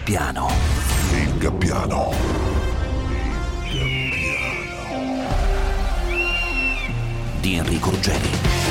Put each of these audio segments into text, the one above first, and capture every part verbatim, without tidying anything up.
Gappiano. Il Gappiano. Di Enrico Ruggeri.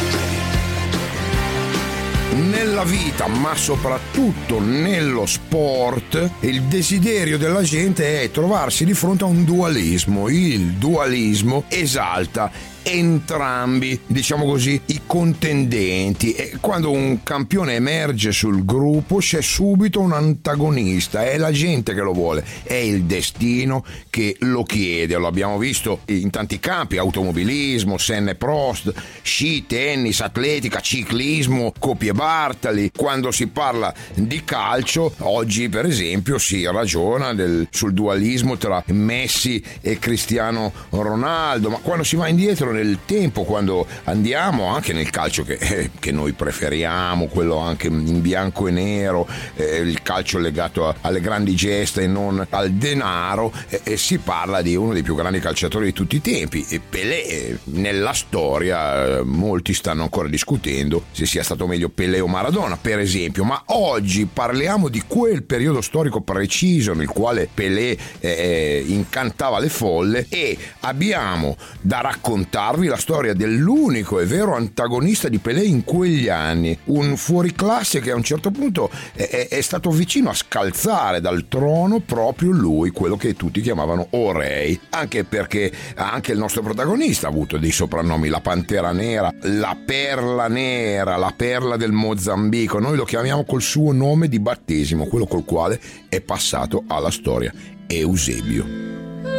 Nella vita, ma soprattutto nello sport, il desiderio della gente è trovarsi di fronte a un dualismo. Il dualismo esalta entrambi, diciamo così, i contendenti, e quando un campione emerge sul gruppo c'è subito un antagonista, è la gente che lo vuole, è il destino che lo chiede. Lo abbiamo visto in tanti campi: automobilismo, Senna e Prost, sci, tennis, atletica, ciclismo, Coppi e Bartali. Quando si parla di calcio, oggi per esempio si ragiona del, sul dualismo tra Messi e Cristiano Ronaldo, ma quando si va indietro nel tempo, quando andiamo anche nel calcio che, eh, che noi preferiamo, quello anche in bianco e nero, eh, il calcio legato a, alle grandi gesta e non al denaro, eh, e si parla di uno dei più grandi calciatori di tutti i tempi, e Pelé. Eh, nella storia eh, molti stanno ancora discutendo se sia stato meglio Pelé o Maradona, per esempio, ma oggi parliamo di quel periodo storico preciso nel quale Pelé eh, incantava le folle, e abbiamo da raccontarvi la storia dell'unico e vero antagonista di Pelé in quegli anni, un fuoriclasse che a un certo punto è, è stato vicino a scalzare dal trono proprio lui, quello che tutti chiamavano O'Reilly, anche perché anche il nostro protagonista ha avuto dei soprannomi: la Pantera Nera, la Perla Nera, la Perla del Mozambico. Noi lo chiamiamo col suo nome di battesimo, quello col quale è passato alla storia: Eusebio.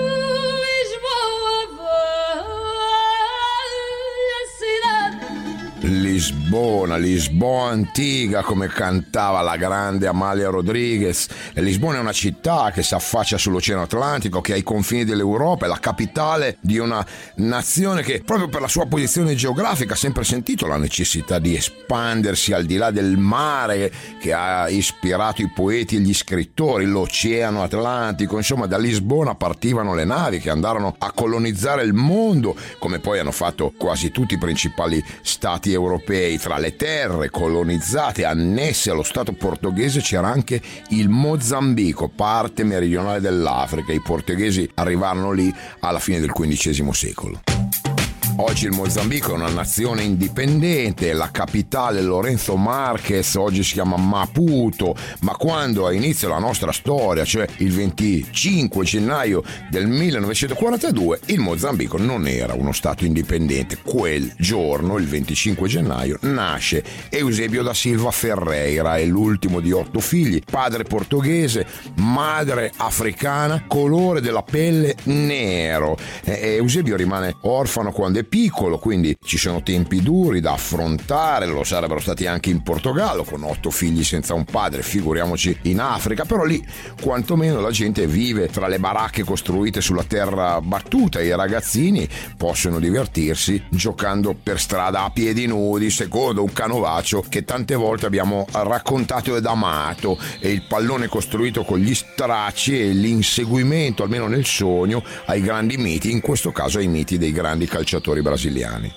Lisbona, Lisboa antica, come cantava la grande Amalia Rodriguez. Lisbona è una città che si affaccia sull'Oceano Atlantico, che è ai confini dell'Europa, è la capitale di una nazione che, proprio per la sua posizione geografica, ha sempre sentito la necessità di espandersi al di là del mare che ha ispirato i poeti e gli scrittori, l'Oceano Atlantico. Insomma, da Lisbona partivano le navi che andarono a colonizzare il mondo, come poi hanno fatto quasi tutti i principali stati europei. Tra le terre colonizzate annesse allo stato portoghese c'era anche il Mozambico, parte meridionale dell'Africa. I portoghesi arrivarono lì alla fine del quindicesimo secolo. Oggi il Mozambico è una nazione indipendente, la capitale Lorenzo Marques oggi si chiama Maputo, ma quando ha inizio la nostra storia, cioè il venticinque gennaio del millenovecentoquarantadue, il Mozambico non era uno stato indipendente. Quel giorno, il venticinque gennaio, nasce Eusebio da Silva Ferreira, è l'ultimo di otto figli, padre portoghese, madre africana, colore della pelle nero. Eusebio rimane orfano quando è piccolo, quindi ci sono tempi duri da affrontare, lo sarebbero stati anche in Portogallo con otto figli senza un padre, figuriamoci in Africa. Però lì quantomeno la gente vive tra le baracche costruite sulla terra battuta, i ragazzini possono divertirsi giocando per strada a piedi nudi secondo un canovaccio che tante volte abbiamo raccontato ed amato, e il pallone costruito con gli stracci e l'inseguimento, almeno nel sogno, ai grandi miti, in questo caso ai miti dei grandi calciatori brasiliani.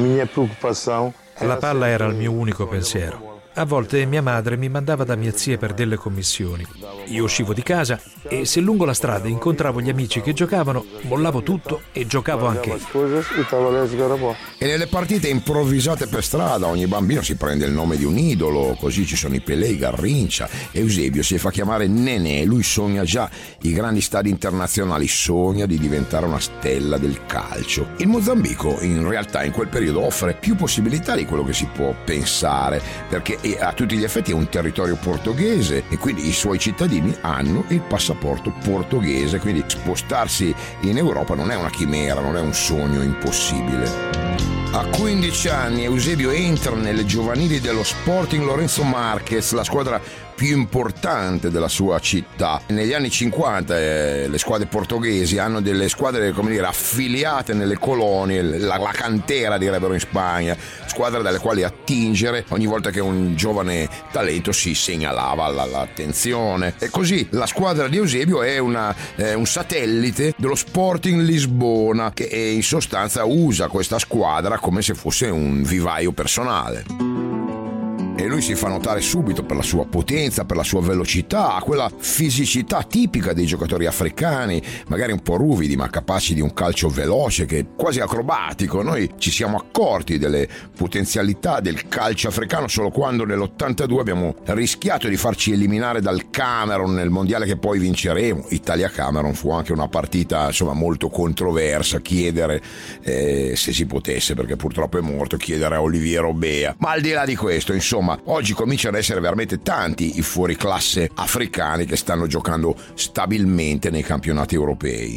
La palla era il mio unico pensiero. A volte mia madre mi mandava da mie zie per delle commissioni. Io uscivo di casa e se lungo la strada incontravo gli amici che giocavano, mollavo tutto e giocavo anche io. E nelle partite improvvisate per strada ogni bambino si prende il nome di un idolo, così ci sono i Pelé, i Garrincha. Eusebio si fa chiamare Nenè, lui sogna già i grandi stadi internazionali, sogna di diventare una stella del calcio. Il Mozambico in realtà in quel periodo offre più possibilità di quello che si può pensare, perché a tutti gli effetti è un territorio portoghese e quindi i suoi cittadini hanno il passaporto portoghese, quindi spostarsi in Europa non è una chimera, non è un sogno impossibile. A quindici anni Eusebio entra nelle giovanili dello Sporting Lorenzo Marques, la squadra più importante della sua città. Negli anni cinquanta eh, le squadre portoghesi hanno delle squadre, come dire, affiliate nelle colonie, la, la cantera direbbero in Spagna, squadre dalle quali attingere ogni volta che un giovane talento si segnalava all'attenzione. E così la squadra di Eusebio è una, eh, un satellite dello Sporting Lisbona, che in sostanza usa questa squadra come se fosse un vivaio personale. e lui si fa notare subito per la sua potenza, per la sua velocità, quella fisicità tipica dei giocatori africani, magari un po' ruvidi ma capaci di un calcio veloce che è quasi acrobatico. Noi ci siamo accorti delle potenzialità del calcio africano solo quando nell'ottantadue abbiamo rischiato di farci eliminare dal Camerun nel mondiale che poi vinceremo. Italia-Camerun fu anche una partita insomma molto controversa, chiedere eh, se si potesse, perché purtroppo è morto, chiedere a Oliviero Bea. Ma al di là di questo, insomma, oggi cominciano ad essere veramente tanti i fuoriclasse africani che stanno giocando stabilmente nei campionati europei.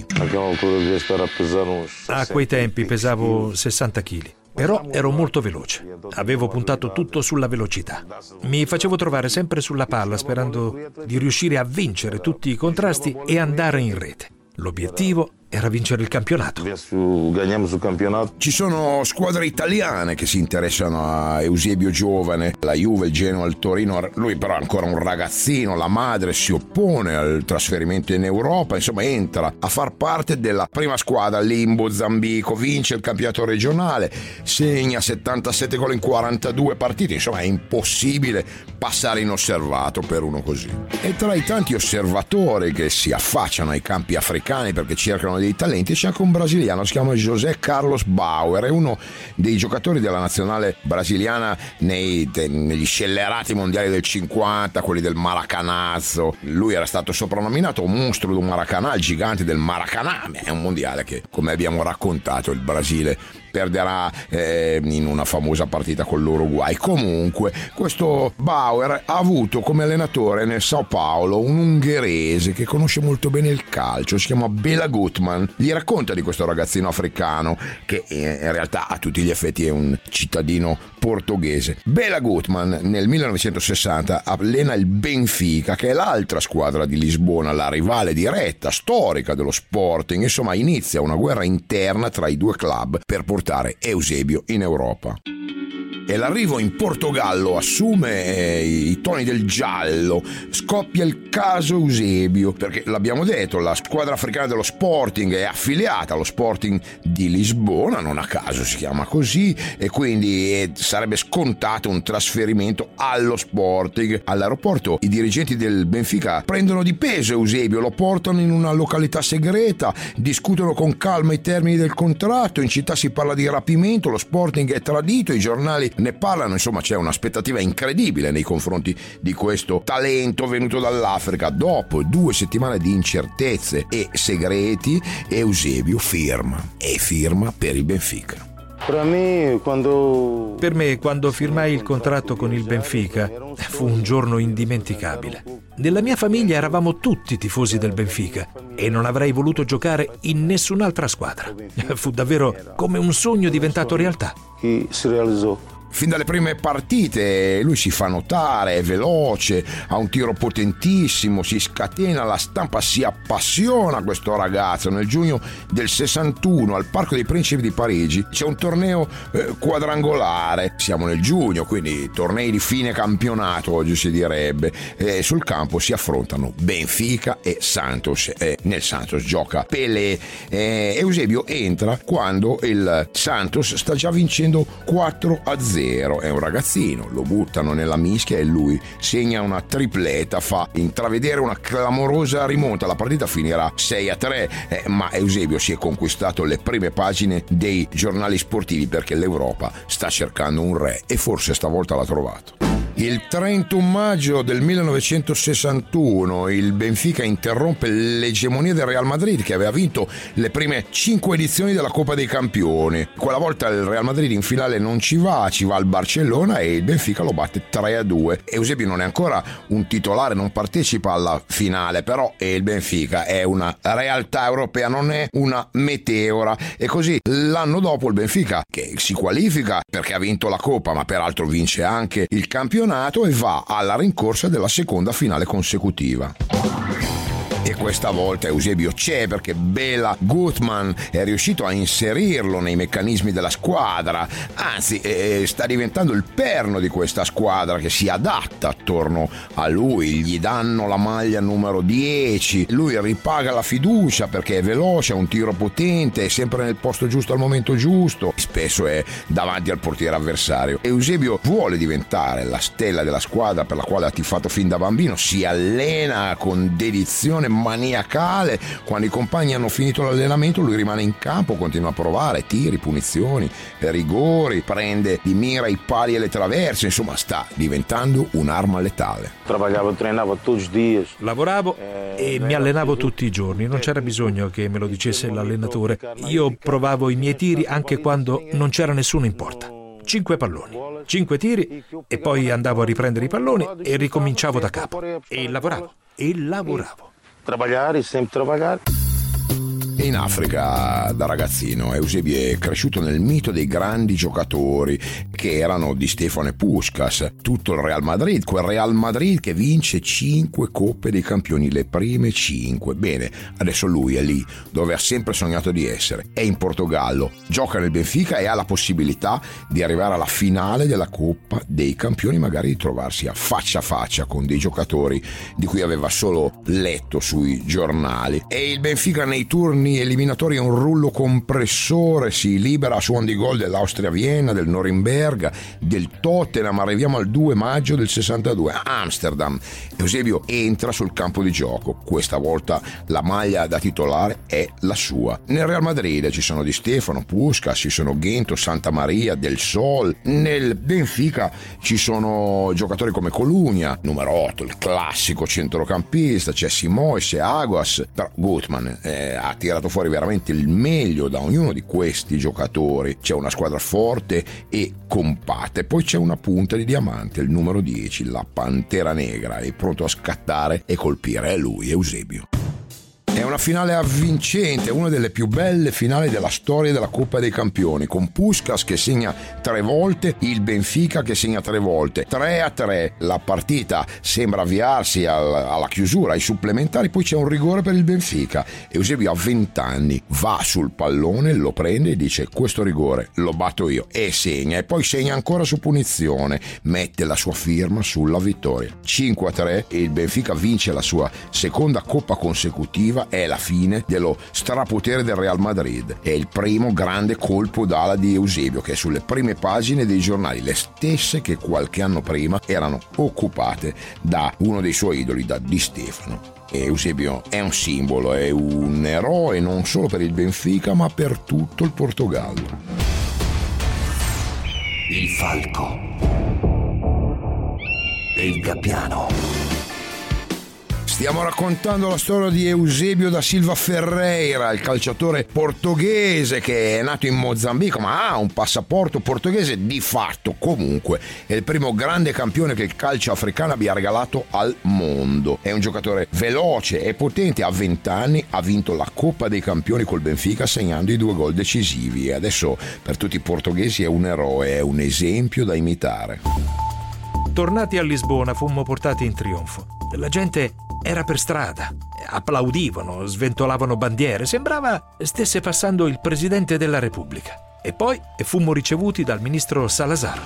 A quei tempi pesavo sessanta chili. Però ero molto veloce. Avevo puntato tutto sulla velocità. Mi facevo trovare sempre sulla palla sperando di riuscire a vincere tutti i contrasti e andare in rete. L'obiettivo era vincere il campionato. Ci sono squadre italiane che si interessano a Eusebio giovane, la Juve, il Genoa, il Torino. Lui però è ancora un ragazzino, la madre si oppone al trasferimento in Europa, insomma entra a far parte della prima squadra lì in Mozambico, vince il campionato regionale, segna settantasette gol in quarantadue partite, insomma è impossibile passare inosservato per uno così. E tra i tanti osservatori che si affacciano ai campi africani perché cercano dei talenti c'è anche un brasiliano, si chiama José Carlos Bauer, è uno dei giocatori della nazionale brasiliana nei, de, negli scellerati mondiali del cinquanta, quelli del Maracanazzo. Lui era stato soprannominato mostro del Maracanã, il gigante del Maracanã. È un mondiale che, come abbiamo raccontato, il Brasile perderà eh, in una famosa partita con l'Uruguay. Comunque questo Bauer ha avuto come allenatore nel Sao Paulo un ungherese che conosce molto bene il calcio, si chiama Bela Gutmann. Gli racconta di questo ragazzino africano che in realtà a tutti gli effetti è un cittadino portoghese. Bela Gutmann nel millenovecentosessanta allena il Benfica, che è l'altra squadra di Lisbona, la rivale diretta, storica dello Sporting. Insomma inizia una guerra interna tra i due club per portare Eusebio in Europa. E l'arrivo in Portogallo assume eh, i toni del giallo, scoppia il caso Eusebio, perché l'abbiamo detto, la squadra africana dello Sporting è affiliata allo Sporting di Lisbona, non a caso si chiama così, e quindi eh, sarebbe scontato un trasferimento allo Sporting. All'aeroporto i dirigenti del Benfica prendono di peso Eusebio, lo portano in una località segreta, discutono con calma i termini del contratto, in città si parla di rapimento, lo Sporting è tradito, i giornali ne parlano, insomma c'è un'aspettativa incredibile nei confronti di questo talento venuto dall'Africa. Dopo due settimane di incertezze e segreti, Eusebio firma e firma per il Benfica. Per me, quando... per me, quando firmai il contratto con il Benfica, fu un giorno indimenticabile. Nella mia famiglia eravamo tutti tifosi del Benfica e non avrei voluto giocare in nessun'altra squadra. Fu davvero come un sogno diventato realtà. Che si realizzò. Fin dalle prime partite lui si fa notare, è veloce, ha un tiro potentissimo, si scatena, la stampa si appassiona a questo ragazzo. Nel giugno del sessantuno al Parco dei Principi di Parigi c'è un torneo eh, quadrangolare, siamo nel giugno, quindi tornei di fine campionato oggi si direbbe, e sul campo si affrontano Benfica e Santos, e nel Santos gioca Pelé. eh, Eusebio entra quando il Santos sta già vincendo quattro a zero. È un ragazzino, lo buttano nella mischia e lui segna una tripletta, fa intravedere una clamorosa rimonta. La partita finirà sei a tre, eh, ma Eusebio si è conquistato le prime pagine dei giornali sportivi perché l'Europa sta cercando un re e forse stavolta l'ha trovato. Il trentuno maggio del millenovecentosessantuno il Benfica interrompe l'egemonia del Real Madrid, che aveva vinto le prime cinque edizioni della Coppa dei Campioni. Quella volta il Real Madrid in finale non ci va, ci va al Barcellona e il Benfica lo batte tre a due. Eusebio non è ancora un titolare, non partecipa alla finale, però il Benfica è una realtà europea, non è una meteora. E così l'anno dopo il Benfica, che si qualifica perché ha vinto la Coppa, ma peraltro vince anche il campionato, e va alla rincorsa della seconda finale consecutiva. E questa volta Eusebio c'è perché Bela Gutmann è riuscito a inserirlo nei meccanismi della squadra, anzi eh, sta diventando il perno di questa squadra che si adatta attorno a lui, gli danno la maglia numero dieci, lui ripaga la fiducia perché è veloce, ha un tiro potente, è sempre nel posto giusto al momento giusto, spesso è davanti al portiere avversario. Eusebio vuole diventare la stella della squadra per la quale ha tifato fin da bambino, si allena con dedizione maniacale, quando i compagni hanno finito l'allenamento lui rimane in campo, continua a provare tiri, punizioni, rigori, prende di mira i pali e le traverse, insomma sta diventando un'arma letale. Lavoravo, treinavo tutti i giorni. Lavoravo e mi allenavo tutti i giorni, non c'era bisogno che me lo dicesse l'allenatore, io provavo i miei tiri anche quando non c'era nessuno in porta. Cinque palloni, cinque tiri e poi andavo a riprendere i palloni e ricominciavo da capo e lavoravo e lavoravo. Lavorare, sempre lavorare. In Africa, da ragazzino, Eusebio è cresciuto nel mito dei grandi giocatori che erano Di Stefano e Puskás, tutto il Real Madrid, quel Real Madrid che vince cinque Coppe dei Campioni, le prime cinque. Bene, adesso lui è lì dove ha sempre sognato di essere, è in Portogallo, gioca nel Benfica e ha la possibilità di arrivare alla finale della Coppa dei Campioni, magari di trovarsi a faccia a faccia con dei giocatori di cui aveva solo letto sui giornali. E il Benfica nei turni eliminatori è un rullo compressore, si libera a suon di gol dell'Austria Vienna, del Norimberga, del Tottenham. Arriviamo al due maggio del sessantadue a Amsterdam. Eusebio entra sul campo di gioco, questa volta la maglia da titolare è la sua. Nel Real Madrid ci sono Di Stefano, Puskás, ci sono Gento, Santa Maria, Del Sol. Nel Benfica ci sono giocatori come Colugna, numero otto, il classico centrocampista, c'è Simoes, c'è Aguas, però Gutmann eh, ha tirato fuori veramente il meglio da ognuno di questi giocatori. C'è una squadra forte e compatta e poi c'è una punta di diamante, il numero dieci, la Pantera Negra, è pronto a scattare e colpire. È lui, Eusebio. È una finale avvincente, una delle più belle finali della storia della Coppa dei Campioni, con Puskás che segna tre volte, il Benfica che segna tre volte, tre a tre. La partita sembra avviarsi al, alla chiusura, ai supplementari, poi c'è un rigore per il Benfica. Eusebio ha venti anni, va sul pallone, lo prende e dice: questo rigore lo batto io, e segna, e poi segna ancora su punizione, mette la sua firma sulla vittoria. cinque a tre e il Benfica vince la sua seconda Coppa consecutiva. È la fine dello strapotere del Real Madrid, è il primo grande colpo d'ala di Eusebio, che è sulle prime pagine dei giornali, le stesse che qualche anno prima erano occupate da uno dei suoi idoli, da Di Stefano. Eusebio è un simbolo, è un eroe non solo per il Benfica ma per tutto il Portogallo. Il falco e il gabbiano. Stiamo raccontando la storia di Eusebio da Silva Ferreira, il calciatore portoghese che è nato in Mozambico ma ha un passaporto portoghese di fatto. Comunque è il primo grande campione che il calcio africano abbia regalato al mondo. È un giocatore veloce e potente, a venti anni ha vinto la Coppa dei Campioni col Benfica segnando i due gol decisivi e adesso per tutti i portoghesi è un eroe, è un esempio da imitare. Tornati a Lisbona fummo portati in trionfo. La gente era per strada, applaudivano, sventolavano bandiere, sembrava stesse passando il presidente della Repubblica. E poi fummo ricevuti dal ministro Salazar.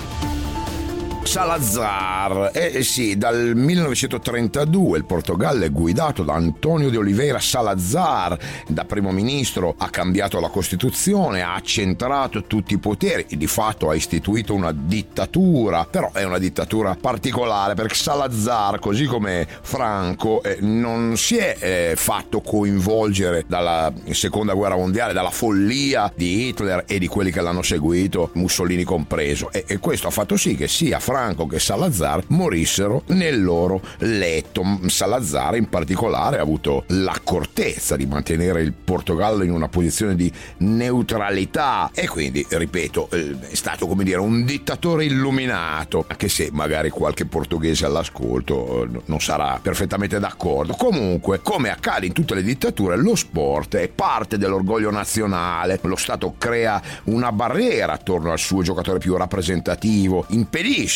Salazar, eh sì, dal millenovecentotrentadue il Portogallo è guidato da António de Oliveira Salazar, da primo ministro ha cambiato la Costituzione, ha accentrato tutti i poteri e di fatto ha istituito una dittatura, però è una dittatura particolare perché Salazar, così come Franco, eh, non si è eh, fatto coinvolgere dalla seconda guerra mondiale, dalla follia di Hitler e di quelli che l'hanno seguito, Mussolini compreso, e, e questo ha fatto sì che sia Franco che Salazar morissero nel loro letto. Salazar in particolare ha avuto l'accortezza di mantenere il Portogallo in una posizione di neutralità e quindi, ripeto, è stato come dire un dittatore illuminato, anche se magari qualche portoghese all'ascolto non sarà perfettamente d'accordo. Comunque, come accade in tutte le dittature, lo sport è parte dell'orgoglio nazionale, lo Stato crea una barriera attorno al suo giocatore più rappresentativo, impedisce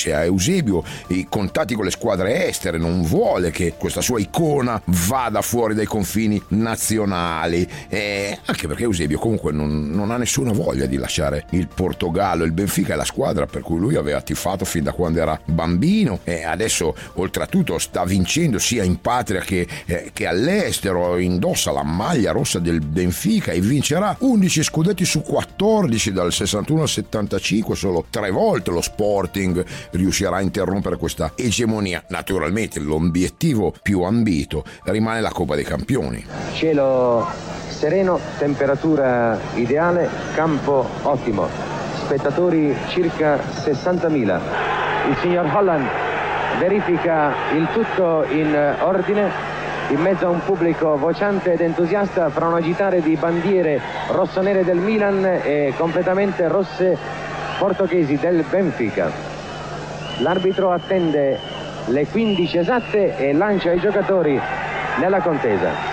piace a Eusebio i contatti con le squadre estere, non vuole che questa sua icona vada fuori dai confini nazionali, e anche perché Eusebio comunque non, non ha nessuna voglia di lasciare il Portogallo. Il Benfica è la squadra per cui lui aveva tifato fin da quando era bambino, e adesso oltretutto sta vincendo sia in patria che, eh, che all'estero. Indossa la maglia rossa del Benfica e vincerà undici scudetti su quattordici dal sessantuno al settantacinque. Solo tre volte lo Sporting riuscirà a interrompere questa egemonia. Naturalmente l'obiettivo più ambito rimane la Coppa dei Campioni. Cielo sereno, temperatura ideale, campo ottimo, spettatori circa sessantamila. Il signor Holland verifica il tutto in ordine in mezzo a un pubblico vociante ed entusiasta fra un agitare di bandiere rossonere del Milan e completamente rosse portoghesi del Benfica. L'arbitro attende le quindici esatte e lancia i giocatori nella contesa.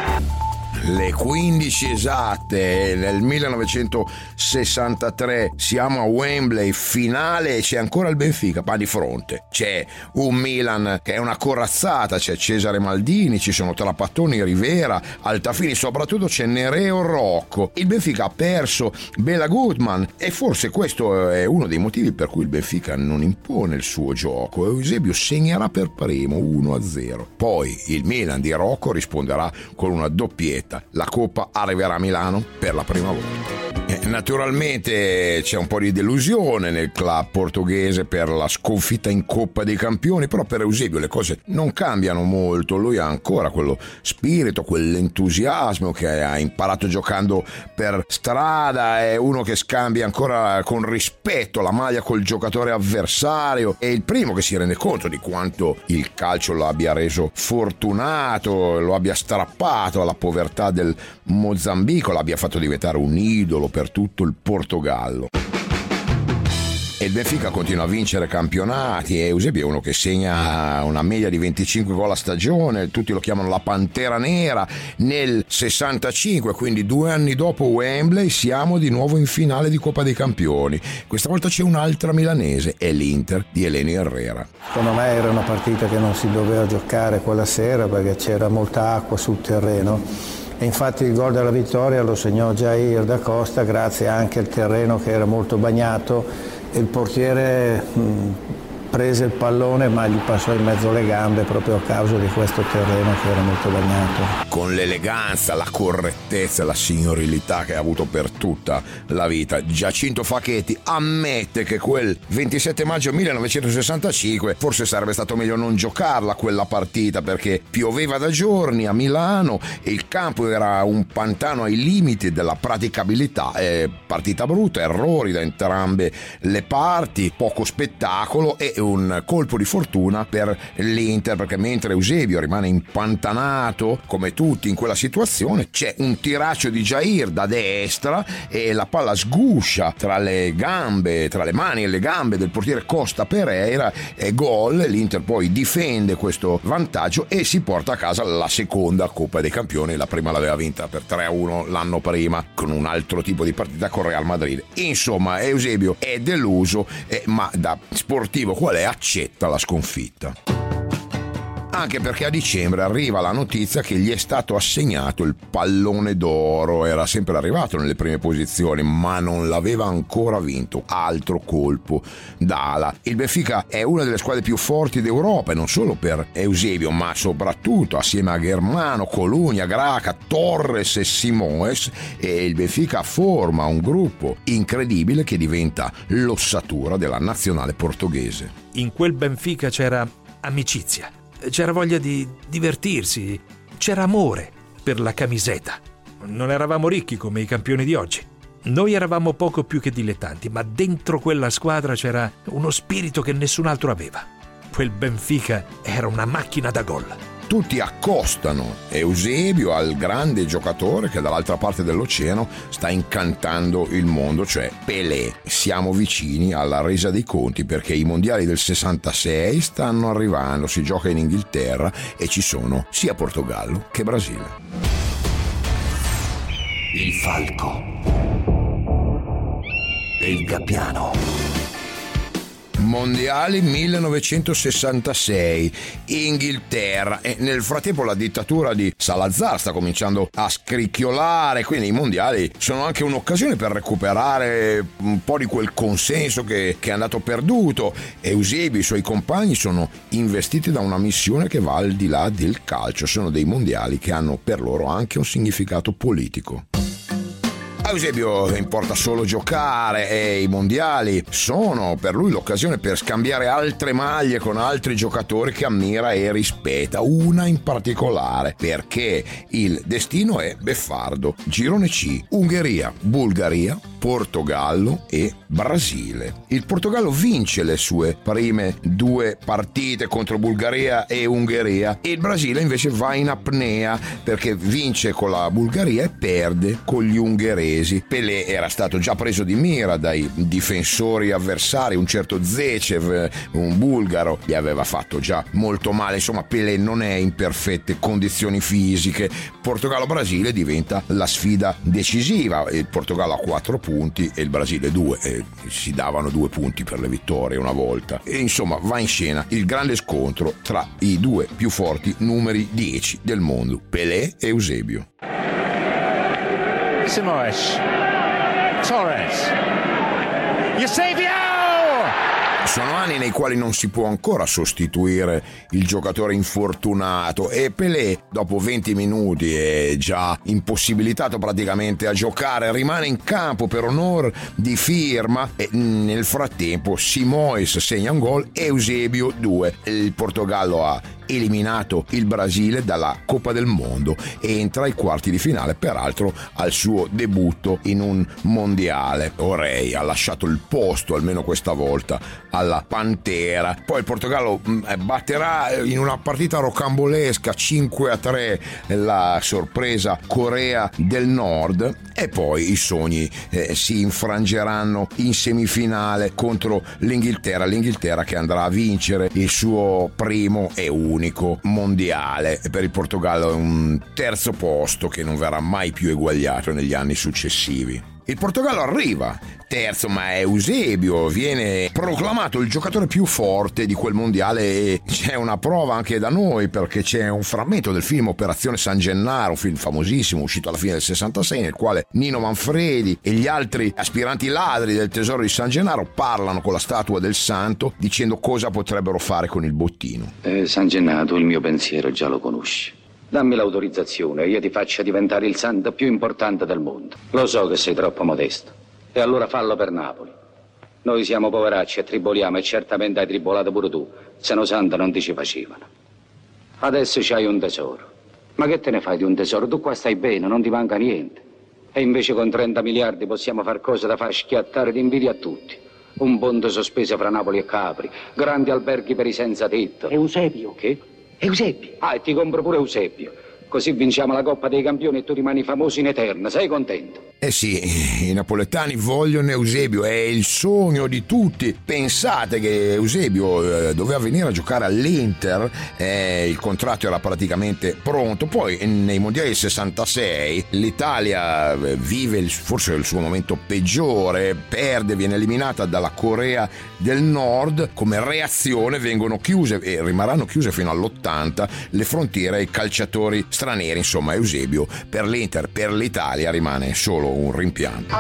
Le quindici esatte nel millenovecentosessantatré, siamo a Wembley, finale, c'è ancora il Benfica, ma di fronte c'è un Milan che è una corazzata, c'è Cesare Maldini, ci sono Trapattoni, Rivera, Altafini, soprattutto c'è Nereo Rocco. Il Benfica ha perso Bela Gutmann e forse questo è uno dei motivi per cui il Benfica non impone il suo gioco. Eusebio segnerà per primo uno a zero, poi il Milan di Rocco risponderà con una doppietta. La Coppa arriverà a Milano per la prima volta. Eh, naturalmente c'è un po' di delusione nel club portoghese per la sconfitta in Coppa dei Campioni, però per Eusebio le cose non cambiano molto. Lui ha ancora quello spirito, quell'entusiasmo che ha imparato giocando per strada, è uno che scambia ancora con rispetto la maglia col giocatore avversario, è il primo che si rende conto di quanto il calcio lo abbia reso fortunato, lo abbia strappato alla povertà del Mozambico, l'abbia fatto diventare un idolo per tutto il Portogallo. E il Benfica continua a vincere campionati e Eusebio è uno che segna una media di venticinque gol a stagione, tutti lo chiamano la Pantera Nera. Nel sessantacinque, quindi due anni dopo Wembley, siamo di nuovo in finale di Coppa dei Campioni. Questa volta c'è un'altra milanese, è l'Inter di Eleni Herrera. Secondo me era una partita che non si doveva giocare quella sera perché c'era molta acqua sul terreno. E infatti il gol della vittoria lo segnò Jair da Costa grazie anche al terreno che era molto bagnato e il portiere mh, prese il pallone ma gli passò in mezzo alle gambe proprio a causa di questo terreno che era molto bagnato. Con l'eleganza, la correttezza e la signorilità che ha avuto per tutta la vita, Giacinto Facchetti ammette che quel ventisette maggio millenovecentosessantacinque forse sarebbe stato meglio non giocarla quella partita perché pioveva da giorni a Milano e il campo era un pantano ai limiti della praticabilità. È partita brutta, errori da entrambe le parti, poco spettacolo e un colpo di fortuna per l'Inter, perché mentre Eusebio rimane impantanato come tutti in quella situazione, c'è un tiraccio di Jair da destra e la palla sguscia tra le gambe, tra le mani e le gambe del portiere Costa Pereira e gol. L'Inter poi difende questo vantaggio e si porta a casa la seconda Coppa dei Campioni. La prima l'aveva vinta per tre a uno l'anno prima con un altro tipo di partita con Real Madrid. Insomma, Eusebio è deluso, eh, ma da sportivo qual è accetta la sconfitta. Anche perché a dicembre arriva la notizia che gli è stato assegnato il pallone d'oro. Era sempre arrivato nelle prime posizioni ma non l'aveva ancora vinto. Altro colpo d'ala. Il Benfica è una delle squadre più forti d'Europa e non solo per Eusebio ma soprattutto assieme a Germano, Colugna, Graca, Torres e Simoes, e il Benfica forma un gruppo incredibile che diventa l'ossatura della nazionale portoghese. In quel Benfica c'era amicizia, c'era voglia di divertirsi, c'era amore per la camiseta. Non eravamo ricchi come i campioni di oggi. Noi eravamo poco più che dilettanti, ma dentro quella squadra c'era uno spirito che nessun altro aveva. Quel Benfica era una macchina da gol. Tutti accostano Eusebio al grande giocatore che dall'altra parte dell'oceano sta incantando il mondo, cioè Pelé. Siamo vicini alla resa dei conti perché i mondiali del sessantasei stanno arrivando, si gioca in Inghilterra e ci sono sia Portogallo che Brasile. Il falco e il gabbiano. Mondiali millenovecentosessantasei, Inghilterra, e nel frattempo la dittatura di Salazar sta cominciando a scricchiolare, quindi i mondiali sono anche un'occasione per recuperare un po' di quel consenso che, che è andato perduto. Eusebio e i suoi compagni sono investiti da una missione che va al di là del calcio, sono dei mondiali che hanno per loro anche un significato politico. A Eusebio importa solo giocare e i mondiali sono per lui l'occasione per scambiare altre maglie con altri giocatori che ammira e rispetta, una in particolare perché il destino è beffardo. Girone C: Ungheria, Bulgaria, Portogallo e Brasile. Il Portogallo vince le sue prime due partite contro Bulgaria e Ungheria e il Brasile invece va in apnea perché vince con la Bulgaria e perde con gli ungheresi. Pelé era stato già preso di mira dai difensori avversari, un certo Zecev, un bulgaro, gli aveva fatto già molto male. Insomma, Pelé non è in perfette condizioni fisiche. Portogallo-Brasile diventa la sfida decisiva. Il Portogallo ha quattro punti e il Brasile due, e si davano due punti per le vittorie una volta. E insomma va in scena il grande scontro tra i due più forti numeri dieci del mondo, Pelé e Eusebio. Simões, Torres, Eusebio! Sono anni nei quali non si può ancora sostituire il giocatore infortunato e Pelé, dopo venti minuti è già impossibilitato praticamente a giocare, rimane in campo per onor di firma e nel frattempo Simões segna un gol e Eusebio due. Il Portogallo ha eliminato il Brasile dalla Coppa del Mondo e entra ai quarti di finale, peraltro al suo debutto in un mondiale. Orei ha lasciato il posto, almeno questa volta, alla Pantera. Poi il Portogallo batterà in una partita rocambolesca cinque a tre la sorpresa Corea del Nord e poi i sogni eh, si infrangeranno in semifinale contro l'Inghilterra, l'Inghilterra che andrà a vincere il suo primo e unico mondiale. E per il Portogallo è un terzo posto che non verrà mai più eguagliato negli anni successivi. Il Portogallo arriva terzo, ma Eusebio viene proclamato il giocatore più forte di quel mondiale e c'è una prova anche da noi perché c'è un frammento del film Operazione San Gennaro, un film famosissimo uscito alla fine del sessantasei, nel quale Nino Manfredi e gli altri aspiranti ladri del tesoro di San Gennaro parlano con la statua del santo dicendo cosa potrebbero fare con il bottino. Eh, San Gennaro, il mio pensiero già lo conosci. Dammi l'autorizzazione e io ti faccio diventare il santo più importante del mondo. Lo so che sei troppo modesto. E allora fallo per Napoli. Noi siamo poveracci e triboliamo e certamente hai tribolato pure tu. Se no santo non ti ci facevano. Adesso c'hai un tesoro. Ma che te ne fai di un tesoro? Tu qua stai bene, non ti manca niente. E invece con trenta miliardi possiamo far cose da far schiattare d'invidia a tutti. Un ponte sospeso fra Napoli e Capri, grandi alberghi per i senza tetto. Eusebio. Che? Eusebio. Ah, e ti compro pure Eusebio. Così vinciamo la Coppa dei Campioni e tu rimani famoso in eterno. Sei contento? Eh sì, i napoletani vogliono Eusebio, è il sogno di tutti. Pensate che Eusebio eh, doveva venire a giocare all'Inter, eh, il contratto era praticamente pronto. Poi nei mondiali del sessantasei l'Italia vive il, forse il suo momento peggiore, perde, viene eliminata dalla Corea del Nord. Come reazione vengono chiuse e rimarranno chiuse fino all'ottanta le frontiere ai calciatori stranieri. Insomma, Eusebio per l'Inter, per l'Italia rimane solo un rimpianto.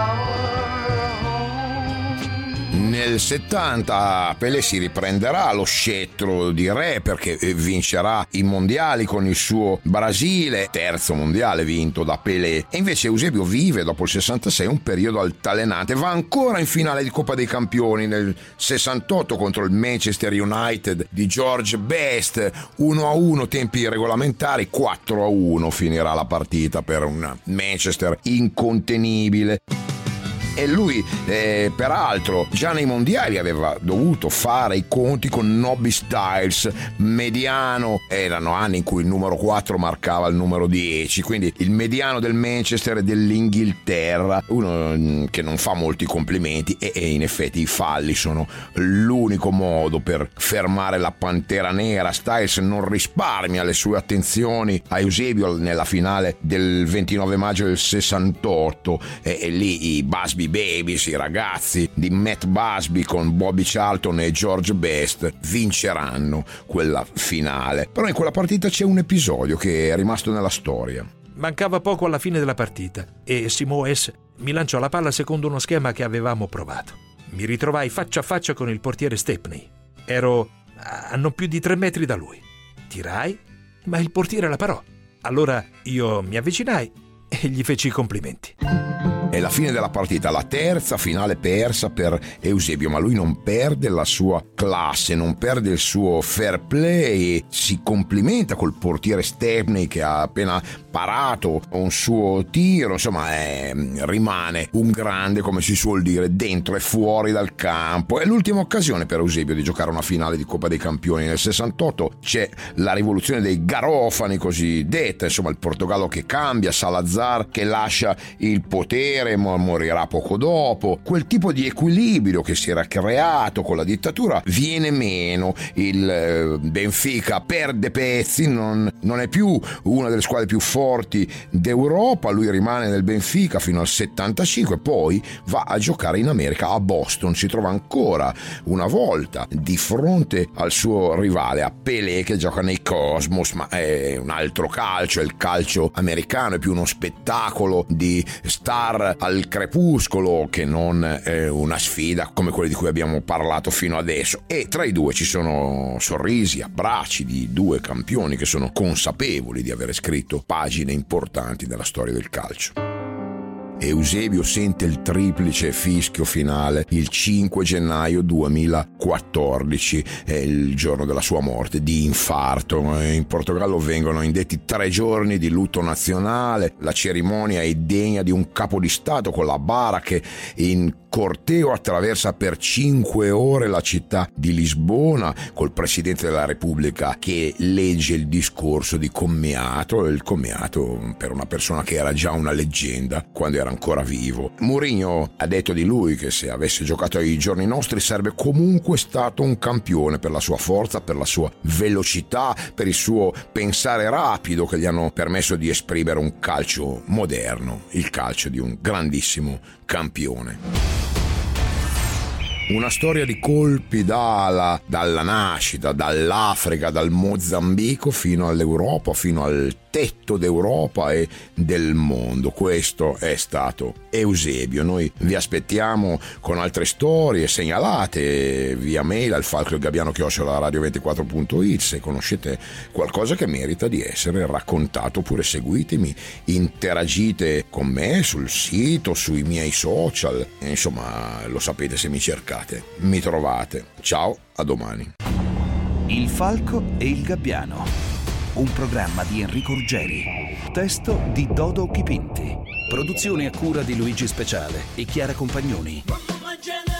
Nel settanta Pelé si riprenderà lo scettro di re perché vincerà i mondiali con il suo Brasile, terzo mondiale vinto da Pelé. E invece Eusebio vive dopo il sessantasei un periodo altalenante, va ancora in finale di Coppa dei Campioni nel sessantotto contro il Manchester United di George Best, uno a uno tempi regolamentari, quattro a uno finirà la partita per un Manchester incontenibile. E lui eh, peraltro già nei mondiali aveva dovuto fare i conti con Nobby Stiles, mediano. Erano anni in cui il numero quattro marcava il numero dieci, quindi il mediano del Manchester e dell'Inghilterra, uno che non fa molti complimenti e, e in effetti i falli sono l'unico modo per fermare la Pantera Nera. Stiles non risparmia le sue attenzioni a Eusebio nella finale del ventinove maggio del sessantotto e, e lì i Busby Busby Babies, i ragazzi di Matt Busby con Bobby Charlton e George Best, vinceranno quella finale. Però in quella partita c'è un episodio che è rimasto nella storia. Mancava poco alla fine della partita e Simoes mi lanciò la palla secondo uno schema che avevamo provato. Mi ritrovai faccia a faccia con il portiere Stepney. Ero a non più di tre metri da lui. Tirai, ma il portiere la parò. Allora io mi avvicinai e gli feci i complimenti. È la fine della partita, la terza finale persa per Eusebio, ma lui non perde la sua classe, non perde il suo fair play, si complimenta col portiere Stepney che ha appena parato un suo tiro, insomma è, rimane un grande, come si suol dire, dentro e fuori dal campo. È l'ultima occasione per Eusebio di giocare una finale di Coppa dei Campioni. Nel sessantotto c'è la rivoluzione dei garofani cosiddetta, insomma il Portogallo che cambia, Salazar che lascia il potere, morirà poco dopo. Quel tipo di equilibrio che si era creato con la dittatura viene meno, il Benfica perde pezzi, non, non è più una delle squadre più forti d'Europa, lui rimane nel Benfica fino al settantacinque, poi va a giocare in America, a Boston, si trova ancora una volta di fronte al suo rivale, a Pelé, che gioca nei Cosmos, ma è un altro calcio, è il calcio americano, è più uno spettacolo di star al crepuscolo che non eh, una sfida come quelle di cui abbiamo parlato fino adesso. E tra i due ci sono sorrisi, abbracci di due campioni che sono consapevoli di avere scritto pagine importanti della storia del calcio. Eusebio sente il triplice fischio finale il cinque gennaio duemilaquattordici, è il giorno della sua morte di infarto. In Portogallo vengono indetti tre giorni di lutto nazionale, la cerimonia è degna di un capo di stato con la bara che in corteo attraversa per cinque ore la città di Lisbona col Presidente della Repubblica che legge il discorso di commiato, il commiato per una persona che era già una leggenda quando era ancora vivo. Mourinho ha detto di lui che se avesse giocato ai giorni nostri sarebbe comunque stato un campione per la sua forza, per la sua velocità, per il suo pensare rapido che gli hanno permesso di esprimere un calcio moderno, il calcio di un grandissimo campione. Una storia di colpi dalla, dalla nascita, dall'Africa, dal Mozambico fino all'Europa, fino al tetto d'Europa e del mondo. Questo è stato Eusebio. Noi vi aspettiamo con altre storie, segnalate via mail al falco il gabbiano chiocciola radio ventiquattro punto it se conoscete qualcosa che merita di essere raccontato, oppure seguitemi, interagite con me sul sito, sui miei social, insomma lo sapete, se mi cercate mi trovate. Ciao, a domani. Il falco e il gabbiano, un programma di Enrico Ruggeri, testo di Dodo Chipinti, produzione a cura di Luigi Speciale e Chiara Compagnoni.